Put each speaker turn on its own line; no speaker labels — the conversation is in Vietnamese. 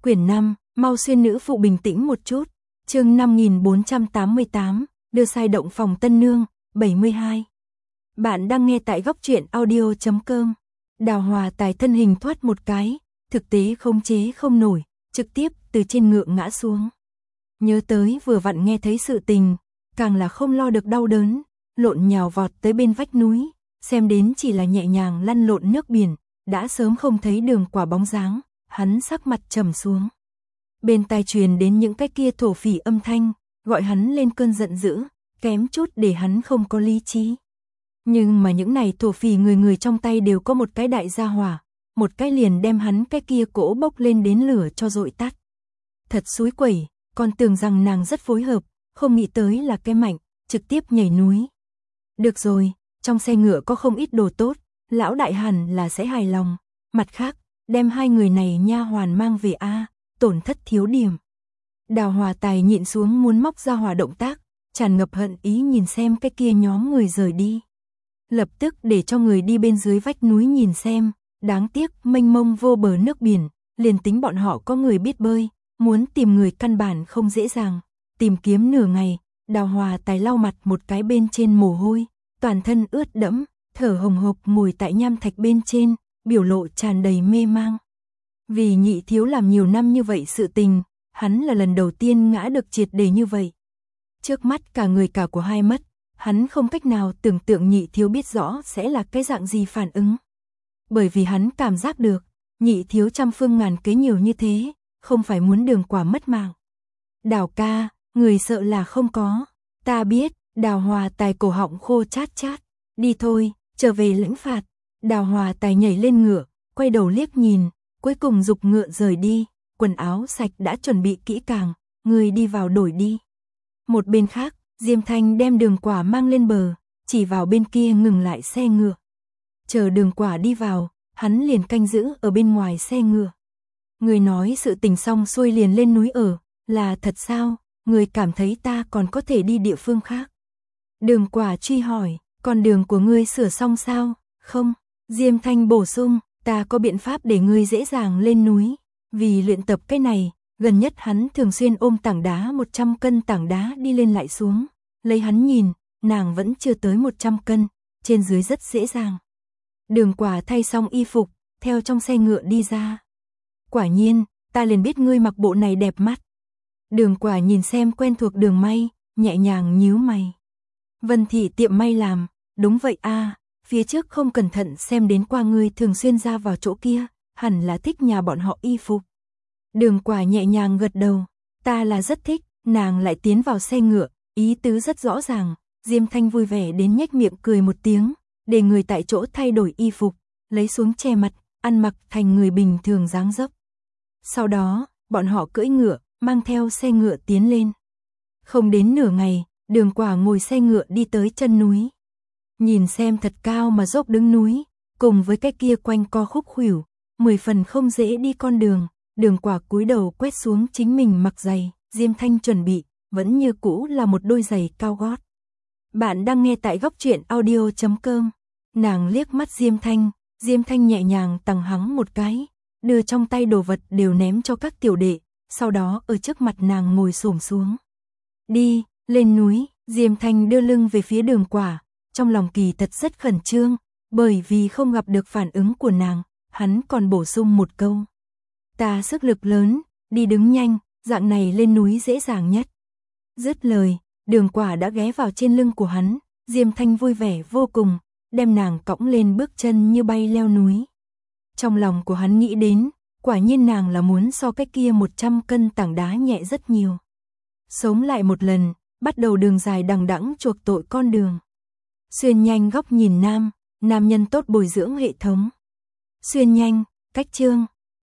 Quyển 5, mau xuyên nữ phụ bình tĩnh một chút. Chương 5488, đưa sai động phòng tân nương, 72. Bạn đang nghe tại góc truyện audio.com. Đào Hòa Tài thân hình thoát một cái, thực tế khống chế không nổi, trực tiếp từ trên ngựa ngã xuống. Nhớ tới vừa vặn nghe thấy sự tình, càng là không lo được đau đớn, lộn nhào vọt tới bên vách núi, xem đến chỉ là nhẹ nhàng lăn lộn nước biển, đã sớm không thấy Đường Quả bóng dáng, hắn sắc mặt trầm xuống. Bên tai truyền đến những cái kia thổ phỉ âm thanh, gọi hắn lên cơn giận dữ, kém chút để hắn không có lý trí. Nhưng mà những này thổ phỉ người người trong tay đều có một cái đại gia hỏa, một cái liền đem hắn cái kia cỗ bốc lên đến lửa cho dội tắt. Thật xúi quẩy, còn tưởng rằng nàng rất phối hợp, không nghĩ tới là cái mạnh, trực tiếp nhảy núi. Được rồi, trong xe ngựa có không ít đồ tốt, lão đại hẳn là sẽ hài lòng. Mặt khác, đem hai người này nha hoàn mang về a, tổn thất thiếu điểm. Đào Hòa Tài nhịn xuống muốn móc ra hỏa động tác, tràn ngập hận ý nhìn xem cái kia nhóm người rời đi. Lập tức để cho người đi bên dưới vách núi nhìn xem, đáng tiếc mênh mông vô bờ nước biển, liền tính bọn họ có người biết bơi, muốn tìm người căn bản không dễ dàng. Tìm kiếm nửa ngày, Đào Hòa Tài lau mặt một cái bên trên mồ hôi, toàn thân ướt đẫm, thở hồng hộc ngồi tại nham thạch bên trên, biểu lộ tràn đầy mê mang. Vì Nhị Thiếu làm nhiều năm như vậy sự tình, hắn là lần đầu tiên ngã được triệt để như vậy. Trước mắt cả người cả của hai mất, hắn không cách nào tưởng tượng Nhị Thiếu biết rõ sẽ là cái dạng gì phản ứng. Bởi vì hắn cảm giác được, Nhị Thiếu trăm phương ngàn kế nhiều như thế, không phải muốn Đường Quả mất mạng. Đào ca, người sợ là không có. Ta biết, Đào Hòa Tài cổ họng khô chát chát. Đi thôi, trở về lĩnh phạt. Đào Hòa Tài nhảy lên ngựa, quay đầu liếc nhìn, cuối cùng giục ngựa rời đi. Quần áo sạch đã chuẩn bị kỹ càng, người đi vào đổi đi. Một bên khác, Diêm Thanh đem Đường Quả mang lên bờ, chỉ vào bên kia ngừng lại xe ngựa. Chờ Đường Quả đi vào, hắn liền canh giữ ở bên ngoài xe ngựa. Người nói sự tình xong xuôi liền lên núi ở, là thật sao? Người cảm thấy ta còn có thể đi địa phương khác? Đường Quả truy hỏi, con đường của ngươi sửa xong sao? Không, Diêm Thanh bổ sung, ta có biện pháp để ngươi dễ dàng lên núi. Vì luyện tập cái này, gần nhất hắn thường xuyên ôm tảng đá 100 cân tảng đá đi lên lại xuống. Lấy hắn nhìn, nàng vẫn chưa tới 100 cân, trên dưới rất dễ dàng. Đường Quả thay xong y phục, theo trong xe ngựa đi ra. Quả nhiên, ta liền biết ngươi mặc bộ này đẹp mắt. Đường Quả nhìn xem quen thuộc đường may, nhẹ nhàng nhíu mày. Vân Thị tiệm may làm, đúng vậy a, phía trước không cẩn thận xem đến qua ngươi thường xuyên ra vào chỗ kia, hẳn là thích nhà bọn họ y phục. Đường Quả nhẹ nhàng gật đầu, ta là rất thích, nàng lại tiến vào xe ngựa, ý tứ rất rõ ràng. Diêm Thanh vui vẻ đến nhếch miệng cười một tiếng, để người tại chỗ thay đổi y phục, lấy xuống che mặt, ăn mặc thành người bình thường dáng dấp. Sau đó, bọn họ cưỡi ngựa, mang theo xe ngựa tiến lên. Không đến nửa ngày, Đường Quả ngồi xe ngựa đi tới chân núi. Nhìn xem thật cao mà dốc đứng núi, cùng với cái kia quanh co khúc khuỷu, 10 phần không dễ đi con đường. Đường Quả cúi đầu quét xuống chính mình mặc giày, Diêm Thanh chuẩn bị, vẫn như cũ là một đôi giày cao gót. Bạn đang nghe tại góc truyện audio.com. Nàng liếc mắt Diêm Thanh nhẹ nhàng tằng hắng một cái, đưa trong tay đồ vật đều ném cho các tiểu đệ, sau đó ở trước mặt nàng ngồi xổm xuống. Đi, lên núi. Diêm Thanh đưa lưng về phía Đường Quả, trong lòng kỳ thật rất khẩn trương, bởi vì không gặp được phản ứng của nàng, hắn còn bổ sung một câu. Ta sức lực lớn, đi đứng nhanh, dạng này lên núi dễ dàng nhất. Dứt lời, Đường Quả đã ghé vào trên lưng của hắn, Diêm Thanh vui vẻ vô cùng, đem nàng cõng lên bước chân như bay leo núi. Trong lòng của hắn nghĩ đến, quả nhiên nàng là muốn so cái kia 100 cân tảng đá nhẹ rất nhiều. Sống lại một lần, bắt đầu đường dài đằng đẵng chuộc tội con đường. Xuyên nhanh góc nhìn nam nhân tốt bồi dưỡng hệ thống. Xuyên nhanh, cách chương,